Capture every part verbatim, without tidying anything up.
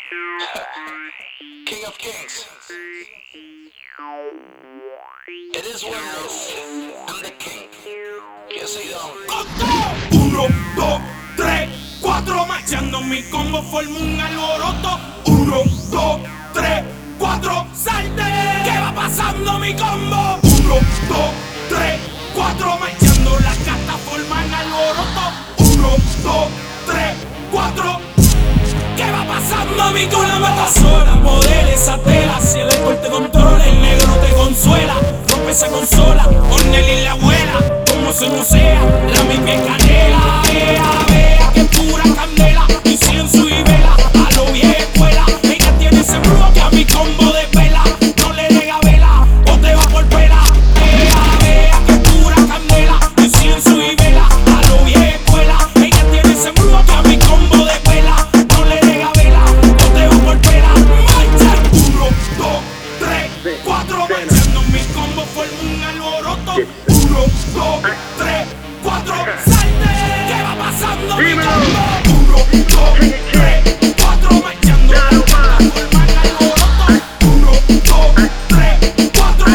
King of Kings. It is what it is. I'm the king. Yo soy Don. Uno, dos, tres, cuatro, marchando mi combo forma un alboroto. Uno, dos, tres, cuatro, salte. ¿Qué va pasando mi combo? Uno, dos, tres, cuatro, marchando las cartas forman alboroto. Uno, dos, tres, cuatro. ¿Qué va pasando mi con la mata sola? Poder esa tela, si el alcohol te controla, el negro te consuela. Rompe esa consola, Ornel y la abuela. Como se no sea, la misma es canela. Vea, vea, que pura candela. Incienso y vela, a lo vieja escuela. Ella tiene ese brujo que a mi combo de pela. No le deja vela, o te va por pela. Vea, vea, que pura candela. Incienso y vela, a lo vieja escuela. Ella tiene ese brujo que a mi combo de pela. No le deja vela, o te va por pela. Marcha, uno, dos, tres, cuatro. Marchando mi combo forma un alboroto. Uno, dos, tres, cuatro, salte. ¿Qué va pasando mi combo? Uno, dos, tres, cuatro, marchando mi combo forman alboroto. Uno, dos, tres, cuatro.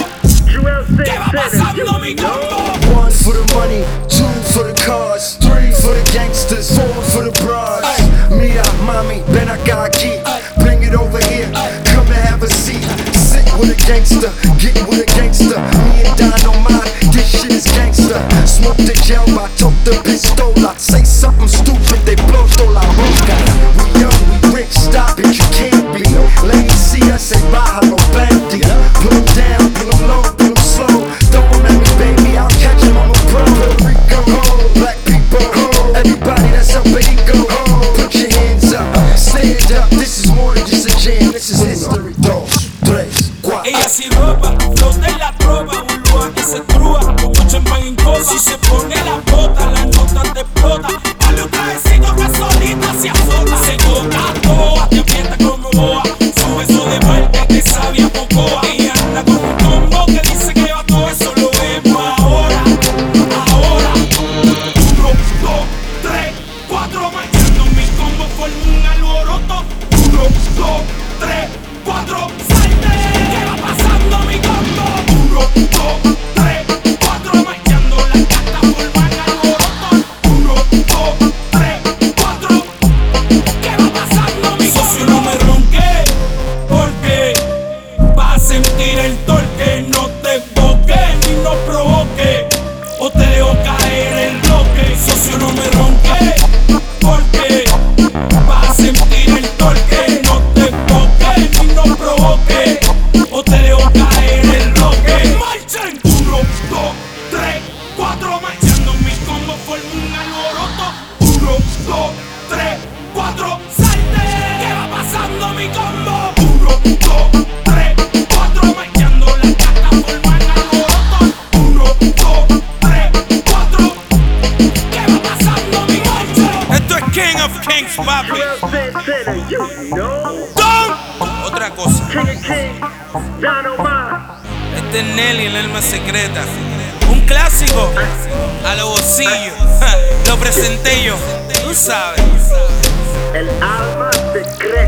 ¿Qué va pasando mi combo? One for the money, two for the cars, three for the gangsters, four for the broads. Mia, mommy, ven acá aquí, bring it over here, come and have a seat. Sit with a gangster, get with a gangster. Me and Dynamite, this shit is gangster. Smoke the gel, I took the pistola. Say something stupid, they blow toda la boca. We young, we rich, stop it, you can't be. Ladies see us, say bájalo, bandit. Put 'em down, put 'em low, put 'em slow. Throw 'em at me, baby, I'll catch 'em, I'm a pro. Puerto Rico, home, black people, home. Everybody that's up at Eco, home. Put your hands up, stand up. This is more than just a jam, this is history. Dos, tres, cuatro. Ella sin ropa, flow de la tropa, burbuja que se trúa, con mucho champán en copa. Si se pone la bota, la nota te explota. Dale un trajecito que solita se azota. Se toca toa, te aprieta como boa. Sube eso de parte que sabía pocoa. Ella anda con un combo que dice que va todo eso, lo vemos ahora, ahora. Uno, dos, tres, cuatro, marchando mi combo forma un alboroto. Uno, dos, tres, cuatro, salte. ¿Qué va pasando mi combo? Uno, dos, tres, cuatro, marchando las cartas forman alboroto. Uno, dos, tres, cuatro. ¿Qué va pasando mi combo? Socio, no me ronque, porque vas a sentir el torque. No te boques ni no provoque, o te dejo caer el bloque. Socio, no me ronque, porque vas a sentir el torque. No te boques ni no provoque, o te dejo caer el bloque. Marchen, uno, dos, tres, cuatro, marchando mi combo forma un alboroto. Uno, dos, tres, cuatro, salte. ¿Qué va pasando mi combo? Uno, dos, tres, cuatro, marchando las cartas forman alboroto. Uno, dos, tres, cuatro. ¿Qué va pasando mi combo? Esto es King of Kings, papi. Don. Otra cosa. Este es Nelly, el alma secreta. Un clásico. A los bolsillos. Lo presenté yo. Tú sabes. El alma secreta.